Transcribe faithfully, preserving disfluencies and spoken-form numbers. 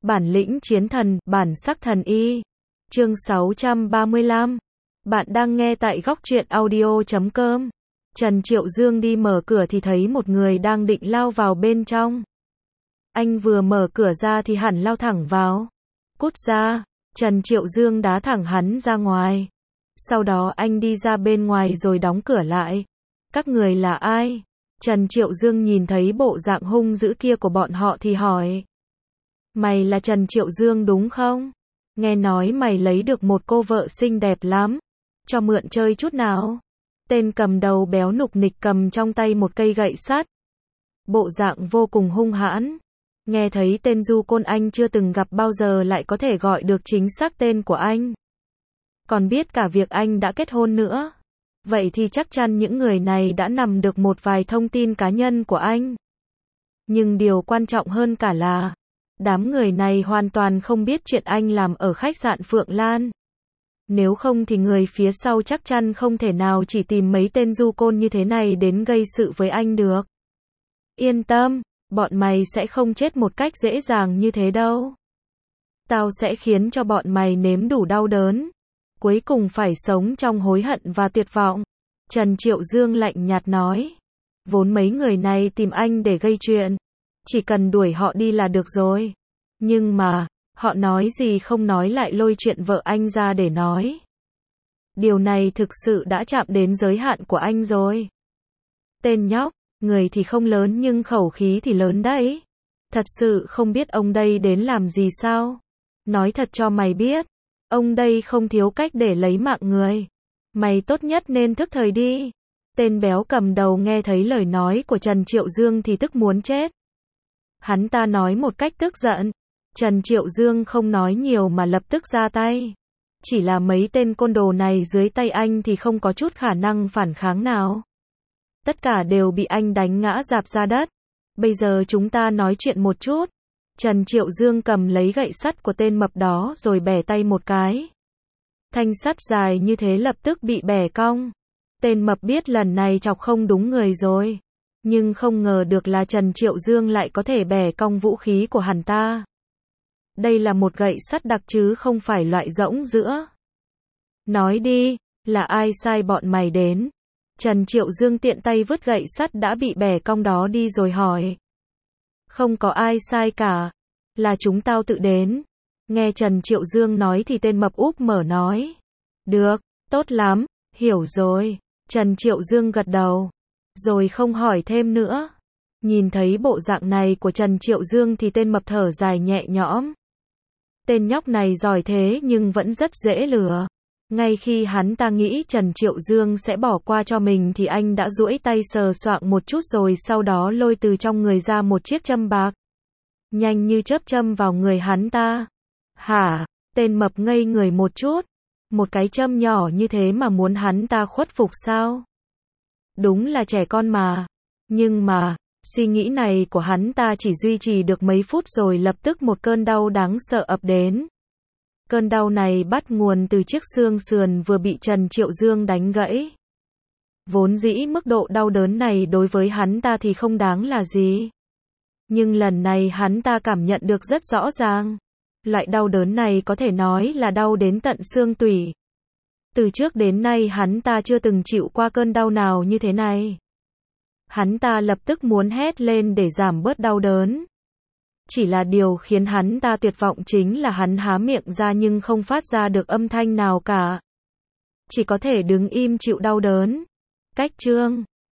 Bản lĩnh chiến thần, bản sắc thần y. Chương sáu trăm ba mươi lăm. Bạn đang nghe tại góc truyện audio chấm com. Trần Triệu Dương đi mở cửa thì thấy một người đang định lao vào bên trong. Anh vừa mở cửa ra thì hẳn lao thẳng vào. Cút ra, Trần Triệu Dương đá thẳng hắn ra ngoài. Sau đó anh đi ra bên ngoài rồi đóng cửa lại. Các người là ai? Trần Triệu Dương nhìn thấy bộ dạng hung dữ kia của bọn họ thì hỏi. Mày là Trần Triệu Dương đúng không? Nghe nói mày lấy được một cô vợ xinh đẹp lắm. Cho mượn chơi chút nào. Tên cầm đầu béo nục nịch cầm trong tay một cây gậy sắt. Bộ dạng vô cùng hung hãn. Nghe thấy tên Du Côn anh chưa từng gặp bao giờ lại có thể gọi được chính xác tên của anh. Còn biết cả việc anh đã kết hôn nữa. Vậy thì chắc chắn những người này đã nắm được một vài thông tin cá nhân của anh. Nhưng điều quan trọng hơn cả là đám người này hoàn toàn không biết chuyện anh làm ở khách sạn Phượng Lan. Nếu không thì người phía sau chắc chắn không thể nào chỉ tìm mấy tên du côn như thế này đến gây sự với anh được. Yên tâm, bọn mày sẽ không chết một cách dễ dàng như thế đâu. Tao sẽ khiến cho bọn mày nếm đủ đau đớn. Cuối cùng phải sống trong hối hận và tuyệt vọng. Trần Triệu Dương lạnh nhạt nói. Vốn mấy người này tìm anh để gây chuyện. Chỉ cần đuổi họ đi là được rồi. Nhưng mà, họ nói gì không nói lại lôi chuyện vợ anh ra để nói. Điều này thực sự đã chạm đến giới hạn của anh rồi. Tên nhóc, người thì không lớn nhưng khẩu khí thì lớn đấy. Thật sự không biết ông đây đến làm gì sao? Nói thật cho mày biết. Ông đây không thiếu cách để lấy mạng người. Mày tốt nhất nên thức thời đi. Tên béo cầm đầu nghe thấy lời nói của Trần Triệu Dương thì tức muốn chết. Hắn ta nói một cách tức giận. Trần Triệu Dương không nói nhiều mà lập tức ra tay. Chỉ là mấy tên côn đồ này dưới tay anh thì không có chút khả năng phản kháng nào. Tất cả đều bị anh đánh ngã rạp ra đất. Bây giờ chúng ta nói chuyện một chút. Trần Triệu Dương cầm lấy gậy sắt của tên mập đó rồi bẻ tay một cái. Thanh sắt dài như thế lập tức bị bẻ cong. Tên mập biết lần này chọc không đúng người rồi. Nhưng không ngờ được là Trần Triệu Dương lại có thể bẻ cong vũ khí của hắn ta. Đây là một gậy sắt đặc chứ không phải loại rỗng giữa. Nói đi, là ai sai bọn mày đến? Trần Triệu Dương tiện tay vứt gậy sắt đã bị bẻ cong đó đi rồi hỏi. Không có ai sai cả. Là chúng tao tự đến. Nghe Trần Triệu Dương nói thì tên mập úp mở nói. Được, tốt lắm, hiểu rồi. Trần Triệu Dương gật đầu. Rồi không hỏi thêm nữa. Nhìn thấy bộ dạng này của Trần Triệu Dương thì tên mập thở dài nhẹ nhõm. Tên nhóc này giỏi thế nhưng vẫn rất dễ lừa. Ngay khi hắn ta nghĩ Trần Triệu Dương sẽ bỏ qua cho mình thì anh đã duỗi tay sờ soạng một chút rồi sau đó lôi từ trong người ra một chiếc châm bạc. Nhanh như chớp châm vào người hắn ta. Hả? Tên mập ngây người một chút. Một cái châm nhỏ như thế mà muốn hắn ta khuất phục sao? Đúng là trẻ con mà. Nhưng mà, suy nghĩ này của hắn ta chỉ duy trì được mấy phút rồi lập tức một cơn đau đáng sợ ập đến. Cơn đau này bắt nguồn từ chiếc xương sườn vừa bị Trần Triệu Dương đánh gãy. Vốn dĩ mức độ đau đớn này đối với hắn ta thì không đáng là gì. Nhưng lần này hắn ta cảm nhận được rất rõ ràng. Loại đau đớn này có thể nói là đau đến tận xương tủy. Từ trước đến nay hắn ta chưa từng chịu qua cơn đau nào như thế này. Hắn ta lập tức muốn hét lên để giảm bớt đau đớn. Chỉ là điều khiến hắn ta tuyệt vọng chính là hắn há miệng ra nhưng không phát ra được âm thanh nào cả. Chỉ có thể đứng im chịu đau đớn. Cách chương